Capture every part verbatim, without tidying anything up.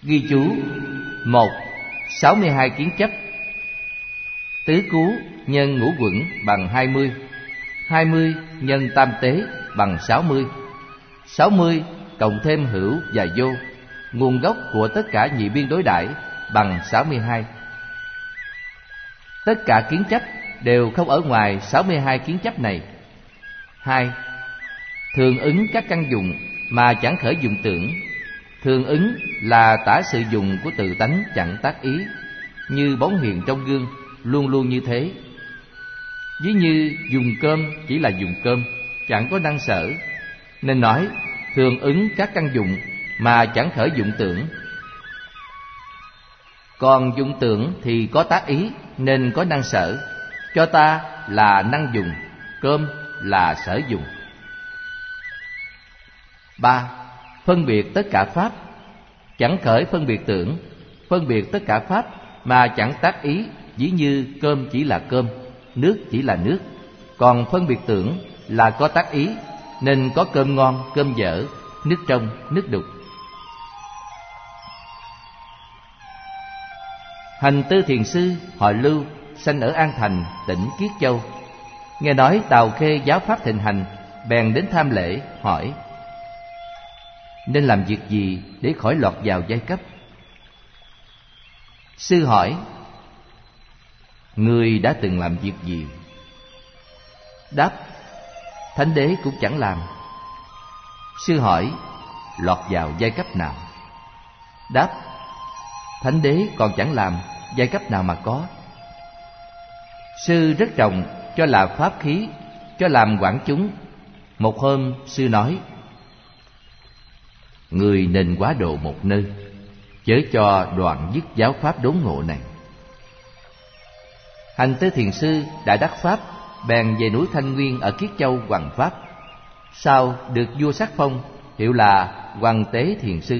Ghi chú: một. sáu mươi hai kiến chấp. Tứ cú nhân ngũ quẩn bằng hai mươi. hai mươi nhân tam tế bằng sáu mươi. sáu mươi cộng thêm hữu và vô, nguồn gốc của tất cả nhị biên đối đãi, bằng sáu mươi hai. Tất cả kiến chấp đều không ở ngoài sáu mươi hai kiến chấp này. Hai. Thường ứng các căn dụng mà chẳng khởi dụng tưởng. Thường ứng là tả sự dùng của tự tánh chẳng tác ý, như bóng hiện trong gương, luôn luôn như thế. Ví như dùng cơm chỉ là dùng cơm, chẳng có năng sở, nên nói thường ứng các căn dụng mà chẳng khởi dụng tưởng. Còn dụng tưởng thì có tác ý nên có năng sở, cho ta là năng dùng, cơm là sở dùng. Ba. Phân biệt tất cả pháp, chẳng khởi phân biệt tưởng. Phân biệt tất cả pháp mà chẳng tác ý, ví như cơm chỉ là cơm, nước chỉ là nước. Còn phân biệt tưởng là có tác ý, nên có cơm ngon, cơm dở, nước trong, nước đục. Hành Tư thiền sư họ Lưu, sanh ở An Thành, tỉnh Kiết Châu. Nghe nói Tào Khê giáo pháp thịnh hành, bèn đến tham lễ, hỏi: nên làm việc gì để khỏi lọt vào giai cấp? Sư hỏi: ngươi đã từng làm việc gì? Đáp: Thánh đế cũng chẳng làm. Sư hỏi: lọt vào giai cấp nào? Đáp: Thánh đế còn chẳng làm, giai cấp nào mà có? Sư rất trọng cho là pháp khí, cho làm quản chúng. Một hôm sư nói: người nên quá độ một nơi, chớ cho đoạn dứt giáo pháp đốn ngộ này. Hành Tư thiền sư đã đắc pháp, bèn về núi Thanh Nguyên ở Kiết Châu hoằng pháp. Sau được vua sắc phong, hiệu là Hoằng Tế thiền sư.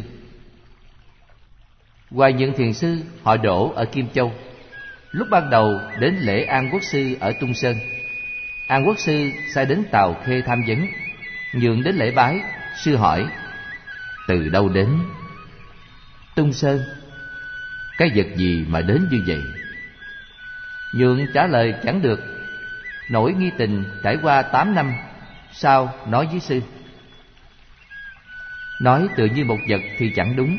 Hoài Nhượng thiền sư họ Đỗ ở Kim Châu. Lúc ban đầu đến lễ An Quốc sư ở Tung Sơn. An Quốc sư sai đến Tào Khê tham vấn. Nhượng đến lễ bái. Sư hỏi: từ đâu đến? Tung Sơn. Cái vật gì mà đến như vậy? Nhượng trả lời chẳng được. Nỗi nghi tình trải qua tám năm, sau nói với sư. Nói tự như một vật thì chẳng đúng.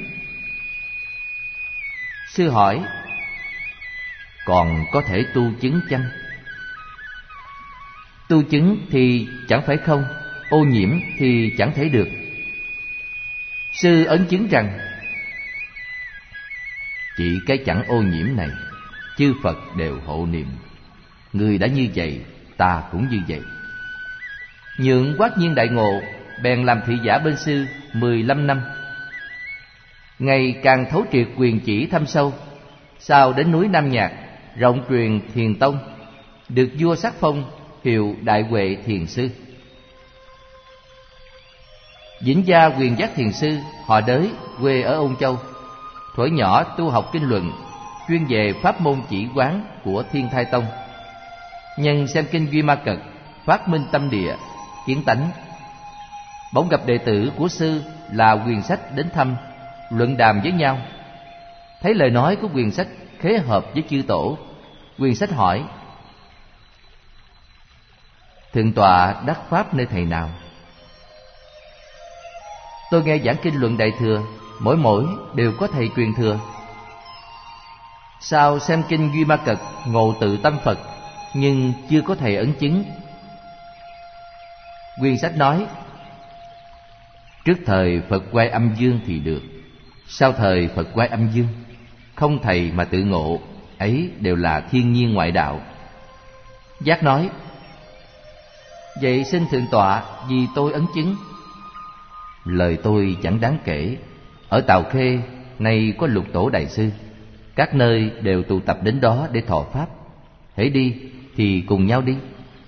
Sư hỏi: còn có thể tu chứng chăng? Tu chứng thì chẳng phải không, ô nhiễm thì chẳng thể được. Sư ấn chứng rằng: chỉ cái chẳng ô nhiễm này, chư Phật đều hộ niệm. Người đã như vậy, ta cũng như vậy. Nhượng quát nhiên đại ngộ, bèn làm thị giả bên sư mười lăm năm. Ngày càng thấu triệt quyền chỉ thâm sâu. Sau đến núi Nam Nhạc, rộng truyền thiền tông, được vua sắc phong hiệu Đại Huệ thiền sư. Vĩnh Gia Quyền Giác thiền sư họ Đới, quê ở Ôn Châu. Thuở nhỏ tu học kinh luận, chuyên về pháp môn chỉ quán của Thiên Thai Tông. Nhân xem kinh Duy Ma Cật, phát minh tâm địa, kiến tánh. Bỗng gặp đệ tử của sư là Quyền Sách đến thăm, luận đàm với nhau. Thấy lời nói của Quyền Sách khế hợp với chư tổ. Quyền Sách hỏi: thượng tọa đắc pháp nơi thầy nào? Tôi nghe giảng kinh luận Đại Thừa, mỗi mỗi đều có thầy truyền thừa. Sao xem kinh Duy Ma Cật ngộ tự tâm Phật, nhưng chưa có thầy ấn chứng. Quyền Sách nói: trước thời Phật quay âm dương thì được, sau thời Phật quay âm dương, không thầy mà tự ngộ, ấy đều là thiên nhiên ngoại đạo. Giác nói: vậy xin thượng tọa vì tôi ấn chứng. Lời tôi chẳng đáng kể. Ở Tào Khê nay có Lục Tổ Đại Sư, các nơi đều tụ tập đến đó để thọ pháp. Hễ đi thì cùng nhau đi.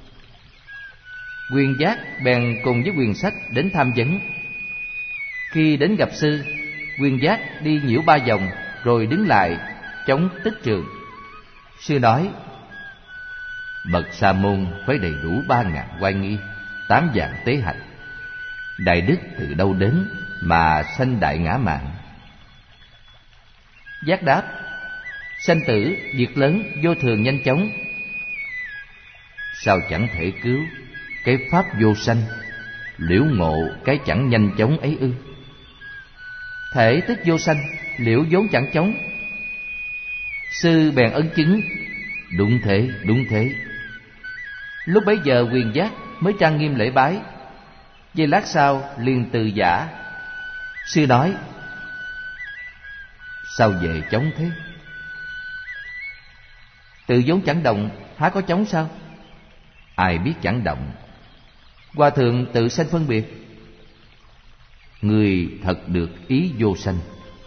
Quyền Giác bèn cùng với Quyền Sách đến tham vấn. Khi đến gặp sư, Quyền Giác đi nhiễu ba vòng rồi đứng lại chống tích trường. Sư nói: bậc sa môn phải đầy đủ ba ngàn oai nghi, tám vạn tế hạnh. Đại đức từ đâu đến mà sanh đại ngã mạn? Giác đáp: sanh tử việc lớn vô thường nhanh chóng, sao chẳng thể cứu cái pháp vô sanh, liễu ngộ cái chẳng nhanh chóng ấy ư? Thể tức vô sanh, liễu vốn chẳng chóng. Sư bèn ấn chứng: đúng thế, đúng thế. Lúc bấy giờ Quyền Giác mới trang nghiêm lễ bái. Giây lát sau liền từ giả. Sư nói: sao về chóng thế? Tự vốn chẳng động, há có chóng sao? Ai biết chẳng động, Hòa thượng tự sanh phân biệt. Người thật được ý vô sanh.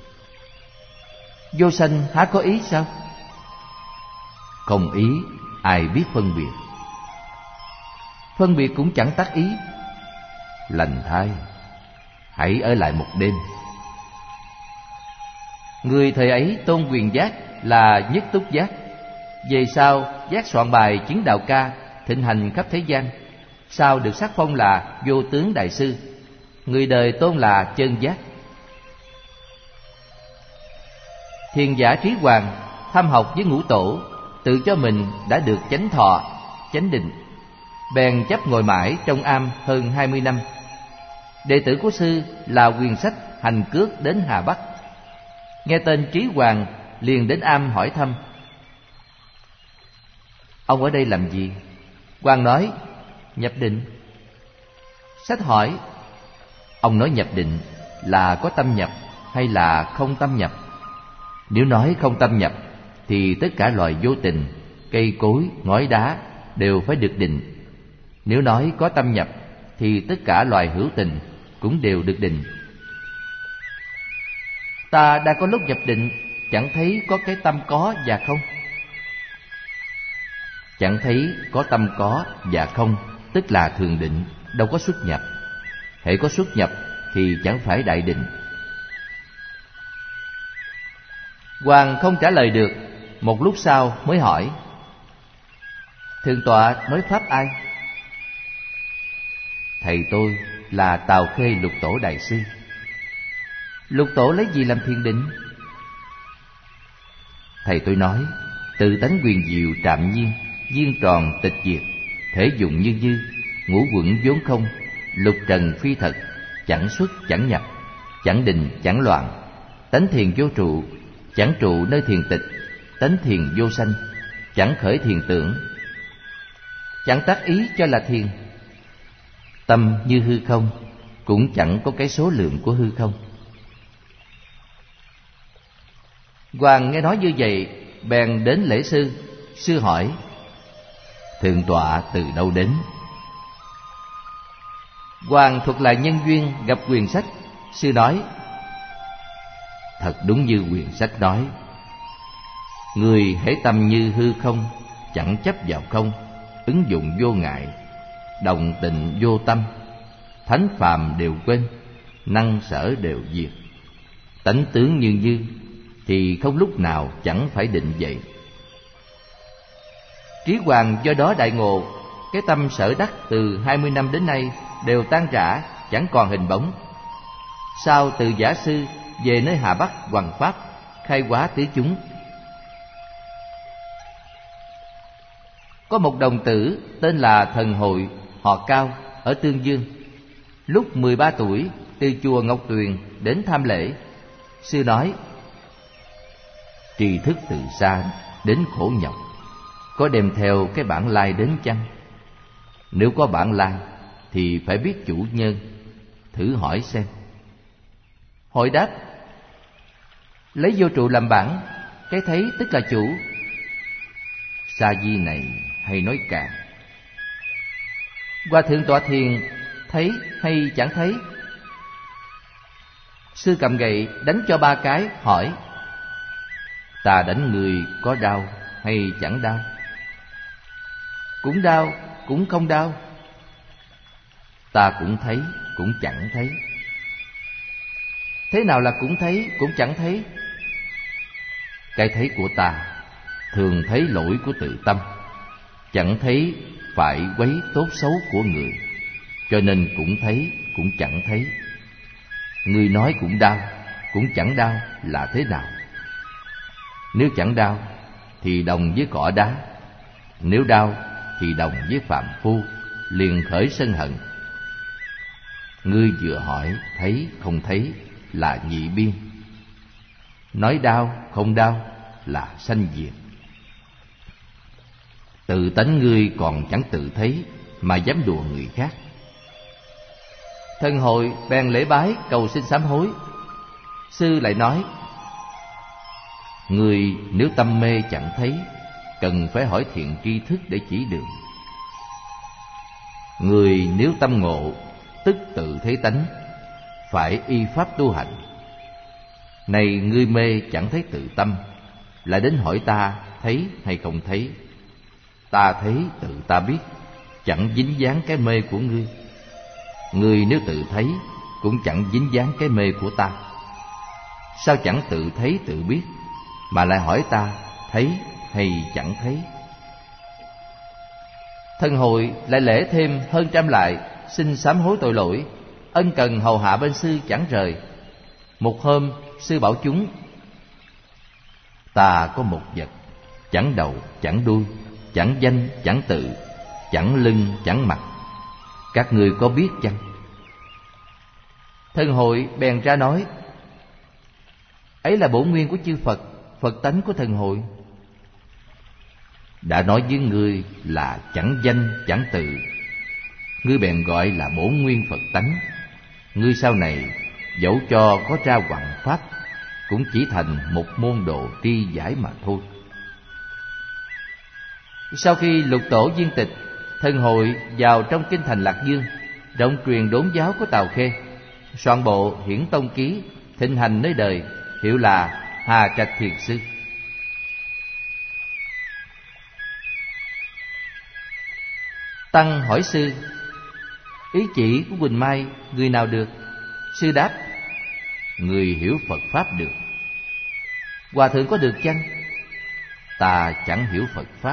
Vô sanh há có ý sao? Không ý, ai biết phân biệt. Phân biệt cũng chẳng tác ý. Lành thay, hãy ở lại một đêm. Người thời ấy tôn Quyền Giác là nhất túc giác. Về sau giác soạn bài chứng đạo ca, thịnh hành khắp thế gian. Sau được sắc phong là Vô Tướng Đại Sư. Người đời tôn là Chân Giác. Thiền giả Trí Hoàng tham học với Ngũ Tổ, tự cho mình đã được chánh thọ, chánh định, bèn chấp ngồi mãi trong am hơn hai mươi năm. Đệ tử của sư là Quyền Sách hành cước đến Hà Bắc. Nghe tên Trí Hoàng liền đến am hỏi thăm: ông ở đây làm gì? Hoàng nói: nhập định. Sách hỏi: ông nói nhập định là có tâm nhập hay là không tâm nhập? Nếu nói không tâm nhập thì tất cả loài vô tình, cây cối, ngói đá đều phải được định. Nếu nói có tâm nhập thì tất cả loài hữu tình cũng đều được định. Ta đang có lúc nhập định, chẳng thấy có cái tâm có và không. Chẳng thấy có tâm có và không, tức là thường định, đâu có xuất nhập. Hễ có xuất nhập thì chẳng phải đại định. Hoàng không trả lời được. Một lúc sau mới hỏi: thượng tọa nói pháp ai? Thầy tôi là Tào Khê Lục Tổ Đại Sư. Lục Tổ lấy gì làm thiền định? Thầy tôi nói: tự tánh quyền diệu trạm nhiên, viên tròn tịch diệt, thể dụng như như, ngũ quẩn vốn không, lục trần phi thật, chẳng xuất chẳng nhập, chẳng định chẳng loạn, tánh thiền vô trụ, chẳng trụ nơi thiền tịch, tánh thiền vô sanh, chẳng khởi thiền tưởng, chẳng tác ý cho là thiền. Tâm như hư không, cũng chẳng có cái số lượng của hư không. Hoàng nghe nói như vậy, bèn đến lễ sư. Sư hỏi: thượng tọa từ đâu đến? Hoàng thuật lại nhân duyên gặp Quyền Sách. Sư nói: thật đúng như Quyền Sách nói. Người hễ tâm như hư không, chẳng chấp vào không, ứng dụng vô ngại, đồng tịnh vô tâm, thánh phàm đều quên, năng sở đều diệt, tánh tướng như như, thì không lúc nào chẳng phải định vậy. Trí Hoàng do đó đại ngộ, cái tâm sở đắc từ hai mươi năm đến nay đều tan rã, chẳng còn hình bóng. Sau từ giả sư về nơi Hà Bắc hoằng pháp, khai hóa tứ chúng. Có một đồng tử tên là Thần Hội, họ Cao, ở Tương Dương. Lúc mười ba tuổi, từ chùa Ngọc Tuyền đến tham lễ. Sư nói: tri thức từ xa đến khổ nhọc, có đem theo cái bản lai đến chăng? Nếu có bản lai thì phải biết chủ nhân, thử hỏi xem. Hội đáp: lấy vô trụ làm bản, cái thấy tức là chủ. Sa di này hay nói càng. Hòa thượng tọa thiền thấy hay chẳng thấy? Sư cầm gậy đánh cho ba cái, hỏi: ta đánh người có đau hay chẳng đau? Cũng đau, cũng không đau. Ta cũng thấy, cũng chẳng thấy. Thế nào là cũng thấy, cũng chẳng thấy? Cái thấy của ta thường thấy lỗi của tự tâm, chẳng thấy phải quấy tốt xấu của người, cho nên cũng thấy, cũng chẳng thấy. Người nói cũng đau, cũng chẳng đau là thế nào? Nếu chẳng đau thì đồng với cỏ đá, nếu đau thì đồng với phàm phu, liền khởi sân hận. Ngươi vừa hỏi thấy không thấy là nhị biên, nói đau không đau là sanh diệt. Tự tánh ngươi còn chẳng tự thấy mà dám đùa người khác. Thân hội bèn lễ bái cầu xin sám hối. Sư lại nói: Người nếu tâm mê chẳng thấy, cần phải hỏi thiện tri thức để chỉ đường. Người nếu tâm ngộ, tức tự thấy tánh, phải y pháp tu hành. Này ngươi mê chẳng thấy tự tâm, lại đến hỏi ta thấy hay không thấy. Ta thấy tự ta biết, chẳng dính dáng cái mê của ngươi. Ngươi nếu tự thấy, cũng chẳng dính dáng cái mê của ta. Sao chẳng tự thấy tự biết, mà lại hỏi ta thấy hay chẳng thấy? Thân hội lại lễ thêm hơn trăm lại, xin sám hối tội lỗi, ân cần hầu hạ bên sư chẳng rời. Một hôm sư bảo chúng: Ta có một vật, chẳng đầu chẳng đuôi, chẳng danh chẳng tự, chẳng lưng chẳng mặt, các ngươi có biết chăng? Thân hội bèn ra nói: Ấy là bổn nguyên của chư Phật, Phật tánh của thân hội. Đã nói với ngươi là chẳng danh chẳng tự, ngươi bèn gọi là bổn nguyên Phật tánh. Ngươi sau này dẫu cho có ra hoằng pháp, cũng chỉ thành một môn đồ tri giải mà thôi. Sau khi lục tổ viên tịch, thân hội vào trong kinh thành Lạc Dương, rộng truyền đốn giáo của Tào Khê, soạn bộ Hiển Tông Ký, thịnh hành nơi đời, hiệu là Hà Trạch Thiền Sư. Tăng hỏi sư: Ý chỉ của Quỳnh Mai người nào được? Sư đáp: Người hiểu Phật Pháp được. Hòa thượng có được chăng? Ta chẳng hiểu Phật Pháp.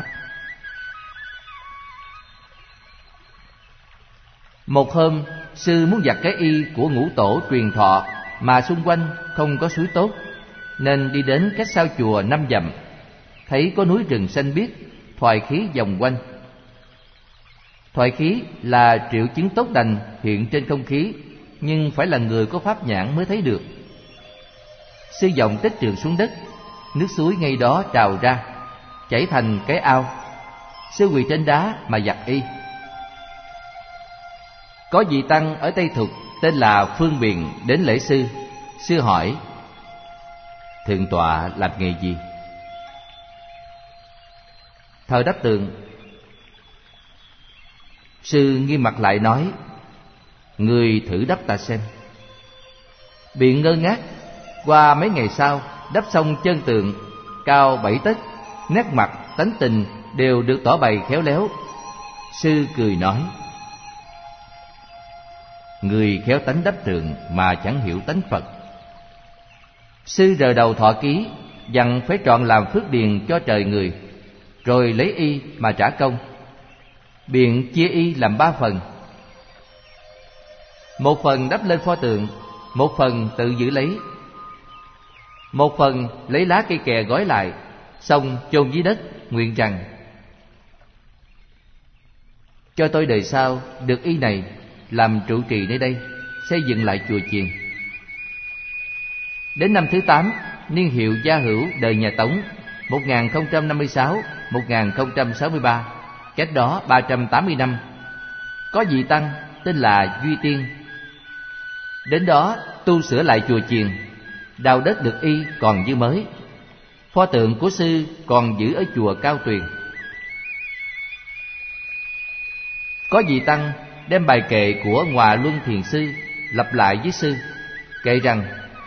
Một hôm, sư muốn giặt cái y của ngũ tổ truyền thọ, mà xung quanh không có suối tốt, nên đi đến cách sau chùa năm dặm, thấy có núi rừng xanh biếc, thoại khí vòng quanh. Thoại khí là triệu chứng tốt lành hiện trên không khí, nhưng phải là người có pháp nhãn mới thấy được. Sư dòng tích trượt xuống đất, nước suối ngay đó trào ra, chảy thành cái ao. Sư quỳ trên đá mà giặt y. Có vị tăng ở Tây Thục tên là Phương Biền đến lễ sư. Sư hỏi: Thượng tọa làm nghề gì? Thời đáp tường. Sư nghiêm mặt lại nói: Ngươi thử đắp ta xem. Biện ngơ ngác. Qua mấy ngày sau, đắp xong chân tượng cao bảy tấc, nét mặt tánh tình đều được tỏ bày khéo léo. Sư cười nói: Người khéo tánh đắp tượng mà chẳng hiểu tánh Phật. Sư rờ đầu thọ ký, dặn phải trọn làm phước điền cho trời người, rồi lấy y mà trả công. Biện chia y làm ba phần. Một phần đắp lên pho tượng, một phần tự giữ lấy, một phần lấy lá cây kè gói lại, xong chôn dưới đất, nguyện rằng: Cho tôi đời sau được y này làm trụ trì nơi đây, xây dựng lại chùa chiền. Đến năm thứ tám, niên hiệu Gia Hữu đời nhà Tống, một nghìn không trăm năm mươi sáu đến một nghìn không trăm sáu mươi ba, cách đó ba trăm tám mươi năm, có vị tăng tên là Duy Tiên đến đó tu sửa lại chùa chiền, đào đất được y còn như mới. Pho tượng của sư còn giữ ở chùa Cao Tuyền. Có vị tăng đem bài kệ của Hòa Luân Thiền Sư lặp lại với sư, kệ rằng: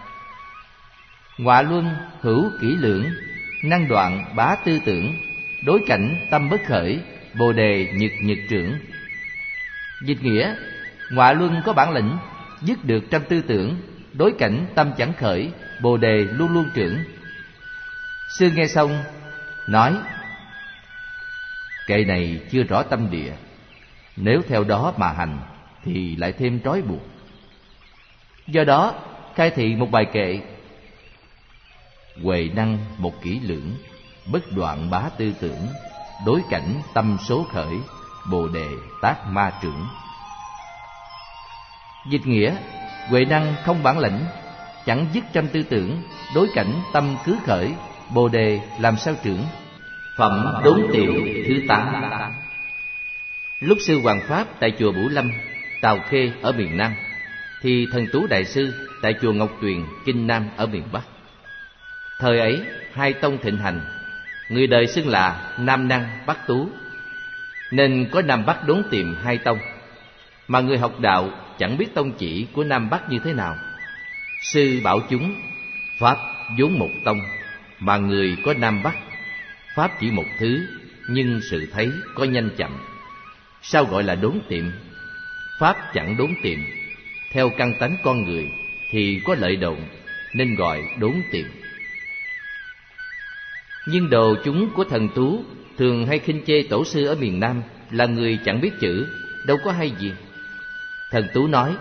Hòa Luân hữu kỹ lưỡng, năng đoạn bá tư tưởng, đối cảnh tâm bất khởi, bồ đề nhật nhật trưởng. Dịch nghĩa: Hòa Luân có bản lĩnh, dứt được trăm tư tưởng, đối cảnh tâm chẳng khởi, bồ đề luôn luôn trưởng. Sư nghe xong nói: Kệ này chưa rõ tâm địa, nếu theo đó mà hành thì lại thêm trói buộc. Do đó khai thị một bài kệ: huệ năng một kỹ lưỡng, bất đoạn bá tư tưởng, đối cảnh tâm số khởi, bồ đề tác ma trưởng. Dịch nghĩa: huệ năng không bản lĩnh, chẳng dứt trăm tư tưởng, đối cảnh tâm cứ khởi, bồ đề làm sao trưởng. Phẩm đốn tiệu thứ tám. Lúc sư Hoàng Pháp tại chùa Bửu Lâm, Tào Khê ở miền Nam, thì Thần Tú Đại Sư tại chùa Ngọc Tuyền, Kinh Nam ở miền Bắc. Thời ấy hai tông thịnh hành, người đời xưng là Nam Năng Bắc Tú, nên có Nam Bắc đốn tìm hai tông. Mà người học đạo chẳng biết tông chỉ của Nam Bắc như thế nào. Sư bảo chúng: Pháp vốn một tông, mà người có Nam Bắc. Pháp chỉ một thứ, nhưng sự thấy có nhanh chậm. Sao gọi là đốn tiệm? Pháp chẳng đốn tiệm, theo căn tánh con người thì có lợi độn, nên gọi đốn tiệm. Nhưng đồ chúng của Thần Tú thường hay khinh chê tổ sư ở miền Nam là người chẳng biết chữ, đâu có hay gì. Thần Tú nói: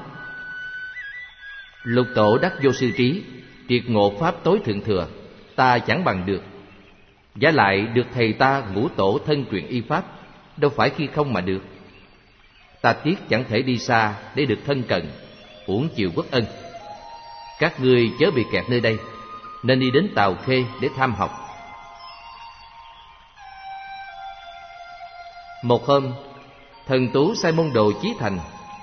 Lục tổ đắc vô sư trí, triệt ngộ pháp tối thượng thừa, ta chẳng bằng được. Giả lại được thầy ta ngũ tổ thân truyền y pháp, đâu phải khi không mà được. Ta tiếc chẳng thể đi xa để được thân cận, uổng chịu quốc ân. Các ngươi chớ bị kẹt nơi đây, nên đi đến Tào Khê để tham học. Một hôm, Thần Tú sai môn đồ Chí Thành: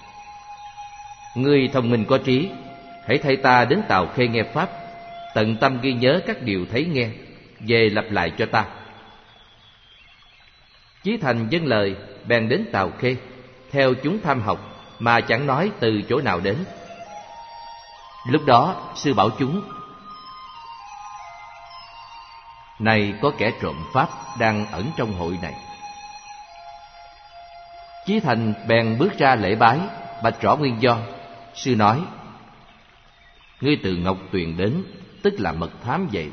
Ngươi thông minh có trí, hãy thay ta đến Tào Khê nghe pháp, tận tâm ghi nhớ các điều thấy nghe, về lặp lại cho ta. Chí Thành vâng lời, bèn đến Tào Khê, theo chúng tham học, mà chẳng nói từ chỗ nào đến. Lúc đó sư bảo chúng: Này có kẻ trộm pháp đang ẩn trong hội này. Chí Thành bèn bước ra lễ bái, bạch rõ nguyên do. Sư nói: Ngươi từ Ngọc Tuyền đến, tức là mật thám vậy.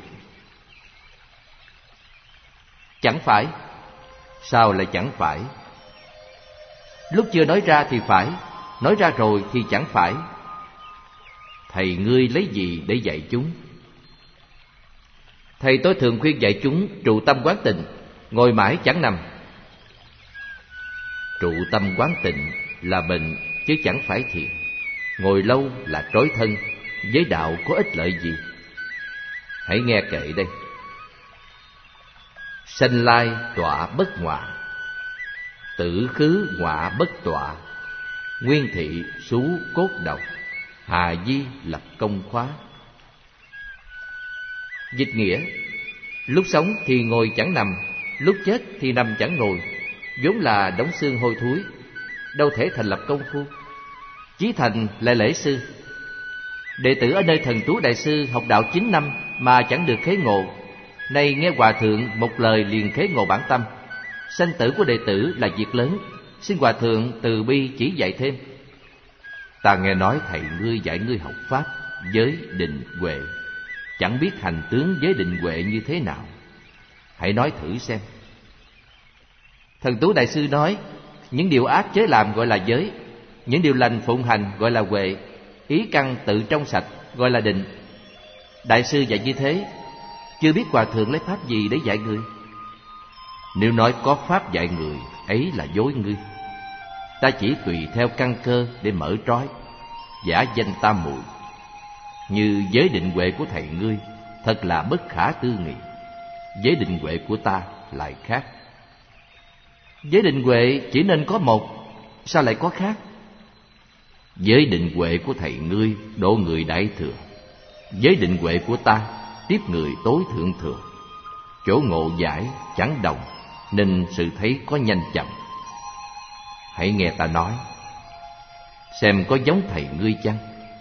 Chẳng phải. Sao lại chẳng phải? Lúc chưa nói ra thì phải, nói ra rồi thì chẳng phải. Thầy ngươi lấy gì để dạy chúng? Thầy tôi thường khuyên dạy chúng trụ tâm quán tịnh, ngồi mãi chẳng nằm. Trụ tâm quán tịnh là bệnh, chứ chẳng phải thiện. Ngồi lâu là trói thân, với đạo có ích lợi gì? Hãy nghe kệ đây. Sanh lai tọa bất ngọa, tử khứ ngọa bất tọa, nguyên thị xú cốt độc, hà di lập công khóa. Dịch nghĩa: lúc sống thì ngồi chẳng nằm, lúc chết thì nằm chẳng ngồi, vốn là đống xương hôi thối, đâu thể thành lập công phu. Chí Thành lại lễ sư: Đệ tử ở nơi Thần Tú Đại Sư học đạo chín năm mà chẳng được khế ngộ, nay nghe Hòa Thượng một lời liền khế ngộ bản tâm. Sanh tử của đệ tử là việc lớn, xin Hòa Thượng từ bi chỉ dạy thêm. Ta nghe nói thầy ngươi dạy ngươi học pháp giới định huệ, chẳng biết hành tướng giới định huệ như thế nào, hãy nói thử xem. Thần Tú Đại Sư nói: Những điều ác chớ làm gọi là giới, những điều lành phụng hành gọi là huệ, ý căn tự trong sạch gọi là định. Đại sư dạy như thế, chưa biết Hòa Thượng lấy pháp gì để dạy người. Nếu nói có pháp dạy người, ấy là dối ngươi. Ta chỉ tùy theo căn cơ để mở trói, giả danh tam muội. Như giới định huệ của thầy ngươi thật là bất khả tư nghị, giới định huệ của ta lại khác. Giới định huệ chỉ nên có một, sao lại có khác? Giới định huệ của thầy ngươi độ người đại thừa, giới định huệ của ta tiếp người tối thượng thừa. Chỗ ngộ giải chẳng đồng, nên sự thấy có nhanh chậm. Hãy nghe ta nói, xem có giống thầy ngươi chăng?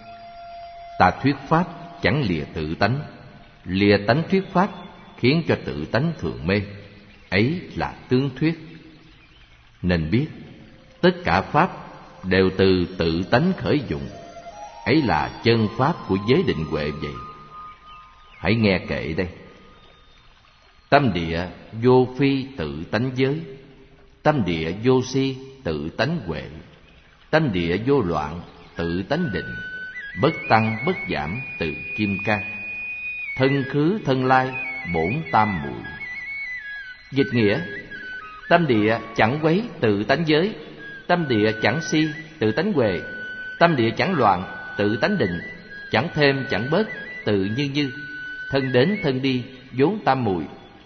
Ta thuyết pháp chẳng lìa tự tánh, lìa tánh thuyết pháp khiến cho tự tánh thường mê, ấy là tướng thuyết. Nên biết tất cả pháp đều từ tự tánh khởi dụng, ấy là chân pháp của giới định huệ vậy. Hãy nghe kệ đây. Tâm địa vô phi tự tánh giới, tâm địa vô si tự tánh huệ, tâm địa vô loạn tự tánh định, bất tăng bất giảm tự kim cang. thân khứ thân lai, bổn tam muội. Dịch nghĩa: tâm địa chẳng quấy, tự tánh giới; tâm địa chẳng si, tự tánh huệ; tâm địa chẳng loạn, tự tánh định; chẳng thêm chẳng bớt, tự như như; thân đến thân đi, vốn tam muội.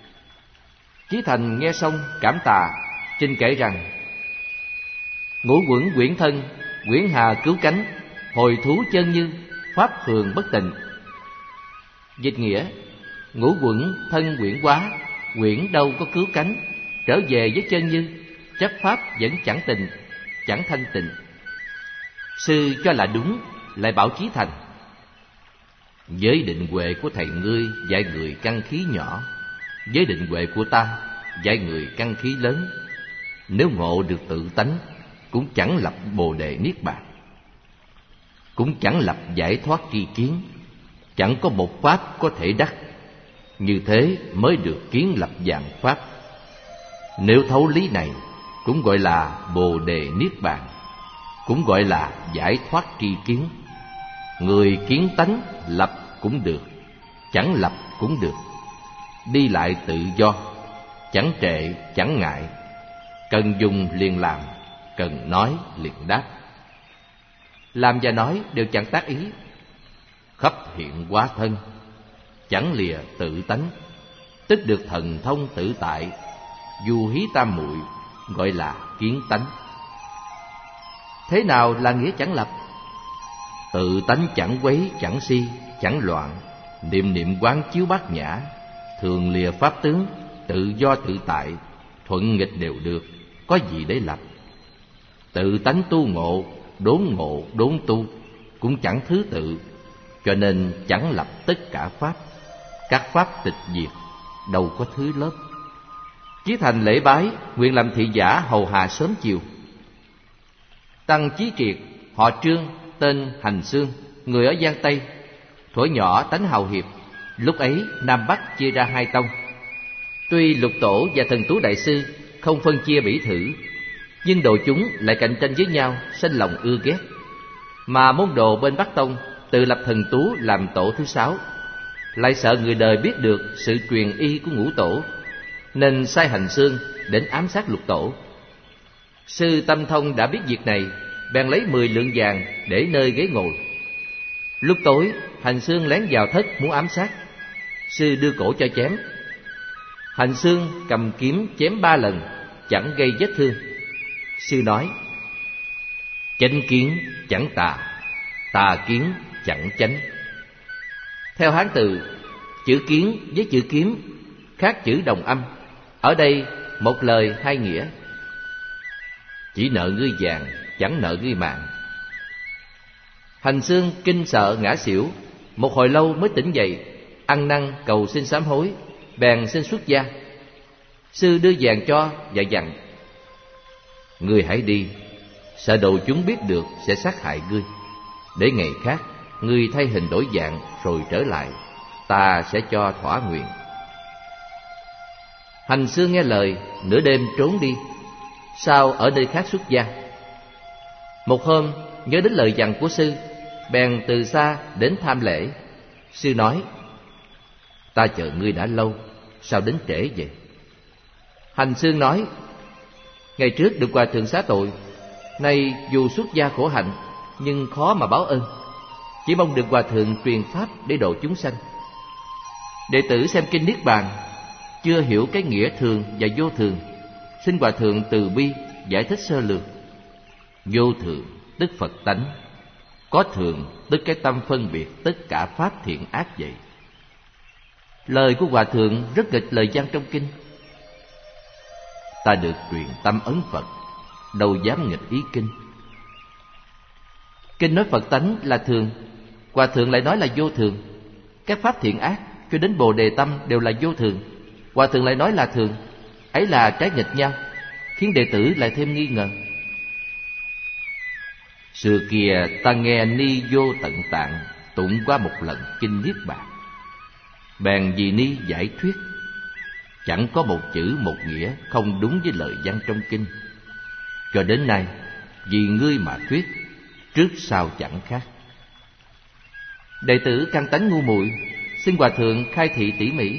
Chí Thành nghe xong cảm tạ, trình kể rằng: ngũ quẩn quyển thân, quyển hà cứu cánh; hồi thú chân như, pháp thường bất tịnh. Dịch nghĩa: ngũ quẩn thân quyển quá, quyển đâu có cứu cánh; trở về với chân như, chấp pháp vẫn chẳng tịnh, chẳng thanh tịnh. Sư cho là đúng, lại bảo Chí Thành: giới định huệ của thầy ngươi dạy người căn khí nhỏ, giới định huệ của ta dạy người căn khí lớn. Nếu ngộ được tự tánh, cũng chẳng lập bồ đề niết bàn, cũng chẳng lập giải thoát tri kiến, chẳng có một pháp có thể đắc. Như thế mới được kiến lập vạn pháp. Nếu thấu lý này, cũng gọi là bồ đề niết bàn, cũng gọi là giải thoát tri kiến. Người kiến tánh lập cũng được, chẳng lập cũng được, đi lại tự do, chẳng trệ chẳng ngại. Cần dùng liền làm, cần nói liền đáp. Làm và nói đều chẳng tác ý. Khắp hiện hóa thân, chẳng lìa tự tánh, tức được thần thông tự tại. Du hí tam muội, gọi là kiến tánh. Thế nào là nghĩa chẳng lập? Tự tánh chẳng quấy, chẳng si, chẳng loạn, niệm niệm quán chiếu bát nhã, thường lìa pháp tướng, tự do tự tại, thuận nghịch đều được, có gì để lập. Tự tánh tu ngộ, đốn ngộ đốn tu, cũng chẳng thứ tự, cho nên chẳng lập tất cả pháp. Các pháp tịch diệt, đâu có thứ lớp. Chí Thành lễ bái, nguyện làm thị giả hầu hạ sớm chiều. Tăng Chí Triệt, họ Trương, tên Hành Xương, người ở Giang Tây. Thuở nhỏ tánh hào hiệp, lúc ấy Nam Bắc chia ra hai tông. Tuy Lục Tổ và Thần Tú Đại Sư không phân chia bỉ thử, nhưng đồ chúng lại cạnh tranh với nhau, sinh lòng ưa ghét. Mà môn đồ bên Bắc Tông tự lập Thần Tú làm tổ thứ sáu, lại sợ người đời biết được sự truyền y của Ngũ Tổ, nên sai Hành Xương đến ám sát Lục Tổ. Sư Tâm Thông đã biết việc này, bèn lấy mười lượng vàng để nơi ghế ngồi. Lúc tối, Hành Xương lén vào thất muốn ám sát. Sư đưa cổ cho chém. Hành Xương cầm kiếm chém ba lần, chẳng gây vết thương. Sư nói: chánh kiến chẳng tà, tà kiến chẳng chánh. Theo Hán từ, chữ kiến với chữ kiếm khác chữ đồng âm. Ở đây một lời hai nghĩa. Chỉ nợ ngươi vàng, chẳng nợ ngươi mạng. Hành Xương kinh sợ ngã xỉu, một hồi lâu mới tỉnh dậy, ăn năn cầu xin sám hối, bèn xin xuất gia. Sư đưa vàng cho và dặn: ngươi hãy đi, sợ đồ chúng biết được sẽ sát hại ngươi. Để ngày khác ngươi thay hình đổi dạng rồi trở lại, ta sẽ cho thỏa nguyện. Hành Xương nghe lời, nửa đêm trốn đi, sau ở nơi khác xuất gia. Một hôm nhớ đến lời dặn của sư, bèn từ xa đến tham lễ. Sư nói: ta chờ ngươi đã lâu, sao đến trễ vậy? Hành Xương nói: ngày trước được hòa thượng xá tội, nay dù xuất gia khổ hạnh, nhưng khó mà báo ơn. Chỉ mong được hòa thượng truyền pháp để độ chúng sanh. Đệ tử xem kinh Niết Bàn, chưa hiểu cái nghĩa thường và vô thường, xin hòa thượng từ bi giải thích sơ lược. Vô thường tức Phật tánh, có thường tức cái tâm phân biệt tất cả pháp thiện ác vậy. Lời của hòa thượng rất nghịch lời văn trong kinh. Ta được truyền tâm ấn Phật, đâu dám nghịch ý kinh. Kinh nói Phật tánh là thường, hòa thượng lại nói là vô thường. Các pháp thiện ác cho đến Bồ Đề tâm đều là vô thường, hòa thượng lại nói là thường. Ấy là trái nghịch nhau, khiến đệ tử lại thêm nghi ngờ. Xưa kia ta nghe Ni Vô Tận Tạng tụng qua một lần kinh Niết Bàn, bèn vì Ni giải thuyết. Chẳng có một chữ một nghĩa không đúng với lời văn trong kinh. Cho đến nay vì ngươi mà thuyết, trước sau chẳng khác. Đệ tử căn tánh ngu muội, Xin Hòa Thượng khai thị tỉ mỉ.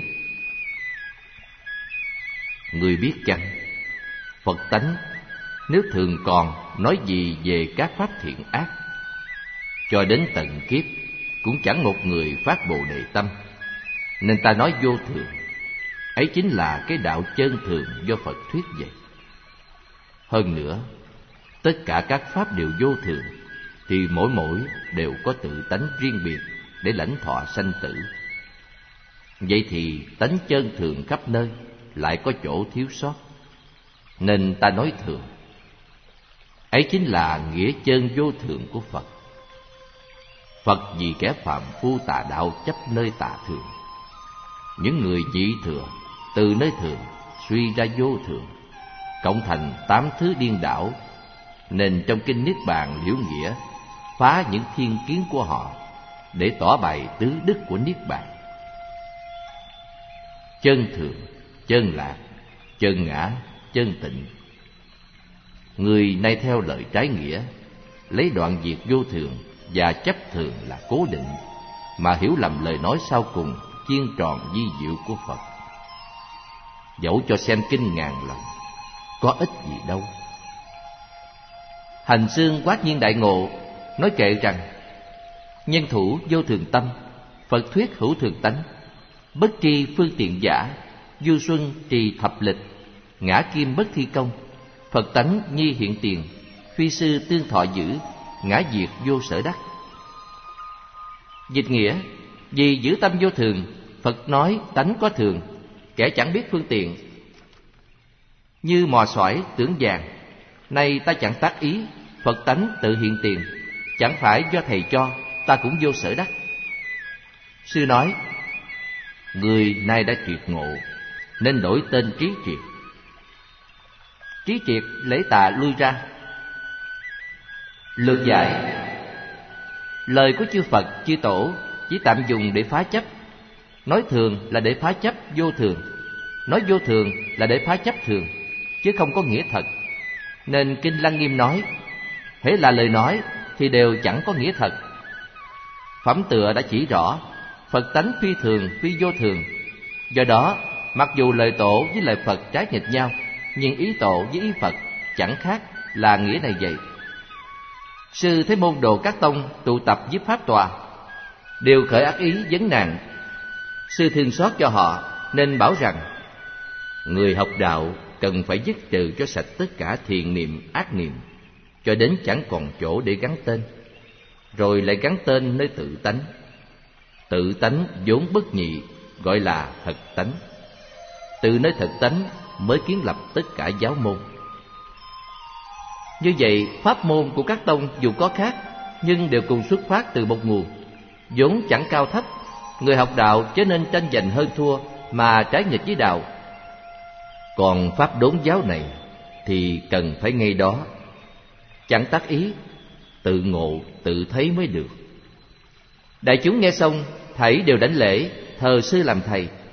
Người biết chăng, Phật tánh nếu thường còn nói gì về các pháp thiện ác, cho đến tận kiếp cũng chẳng một người phát Bồ Đề tâm, nên ta nói vô thường. Ấy chính là cái đạo chân thường do Phật thuyết vậy. Hơn nữa, tất cả các pháp đều vô thường, thì mỗi mỗi đều có tự tánh riêng biệt để lãnh thọ sanh tử. Vậy thì tánh chân thường khắp nơi lại có chỗ thiếu sót, nên ta nói thường. Ấy chính là nghĩa chân vô thường của Phật. Phật vì kẻ phàm phu tà đạo chấp nơi tà thường, những người nhị thừa từ nơi thường suy ra vô thường, cộng thành tám thứ điên đảo, nên trong kinh Niết Bàn Liễu Nghĩa phá những thiên kiến của họ để tỏ bày tứ đức của Niết Bàn: chân thường, chân lạc, chân ngã, chân tịnh. Người nay theo lời trái nghĩa, lấy đoạn diệt vô thường và chấp thường là cố định, mà hiểu lầm lời nói sau cùng chiên tròn vi diệu của Phật. Dẫu cho xem kinh ngàn lần, có ích gì đâu. Hành Xương Quát Nhiên Đại Ngộ nói kệ rằng: nhân thủ vô thường tâm, Phật thuyết hữu thường tánh. Bất tri phương tiện giả, du xuân trì thập lịch. Ngã kim bất thi công, Phật tánh nhi hiện tiền. Phi sư tương thọ giữ, ngã diệt vô sở đắc. Dịch nghĩa: vì giữ tâm vô thường, Phật nói tánh có thường, kẻ chẳng biết phương tiện. Như mò xoải tưởng vàng, nay ta chẳng tác ý, Phật tánh tự hiện tiền. Chẳng phải do thầy cho, ta cũng vô sở đắc. Sư nói: người nay đã triệt ngộ, nên đổi tên Trí Triệt. Trí Triệt lễ tạ lui ra. Lược giải: lời của chư Phật chư Tổ chỉ tạm dùng để phá chấp. Nói thường là để phá chấp vô thường, nói vô thường là để phá chấp thường, chứ không có nghĩa thật. Nên Kinh Lăng Nghiêm nói: hễ là lời nói thì đều chẳng có nghĩa thật. Phẩm tựa đã chỉ rõ Phật tánh phi thường phi vô thường. Do đó, mặc dù lời Tổ với lời Phật trái nghịch nhau, nhưng ý Tổ với ý Phật chẳng khác, là nghĩa này vậy. Sư thấy môn đồ các tông tụ tập với pháp tòa, đều khởi ác ý vấn nạn. Sư thương xót cho họ, nên bảo rằng: người học đạo cần phải dứt trừ cho sạch tất cả thiện niệm ác niệm, cho đến chẳng còn chỗ để gắn tên, rồi lại gắn tên nơi tự tánh. Tự tánh vốn bất nhị, gọi là thật tánh. Từ nơi thật tánh mới kiến lập tất cả giáo môn. Như vậy, pháp môn của các tông dù có khác, nhưng đều cùng xuất phát từ một nguồn, vốn chẳng cao thấp. Người học đạo chớ nên tranh giành hơn thua mà trái nghịch với đạo. Còn pháp đốn giáo này thì cần phải ngay đó, chẳng tác ý, tự ngộ tự thấy mới được. Đại chúng nghe xong thảy đều đảnh lễ, thờ sư làm thầy.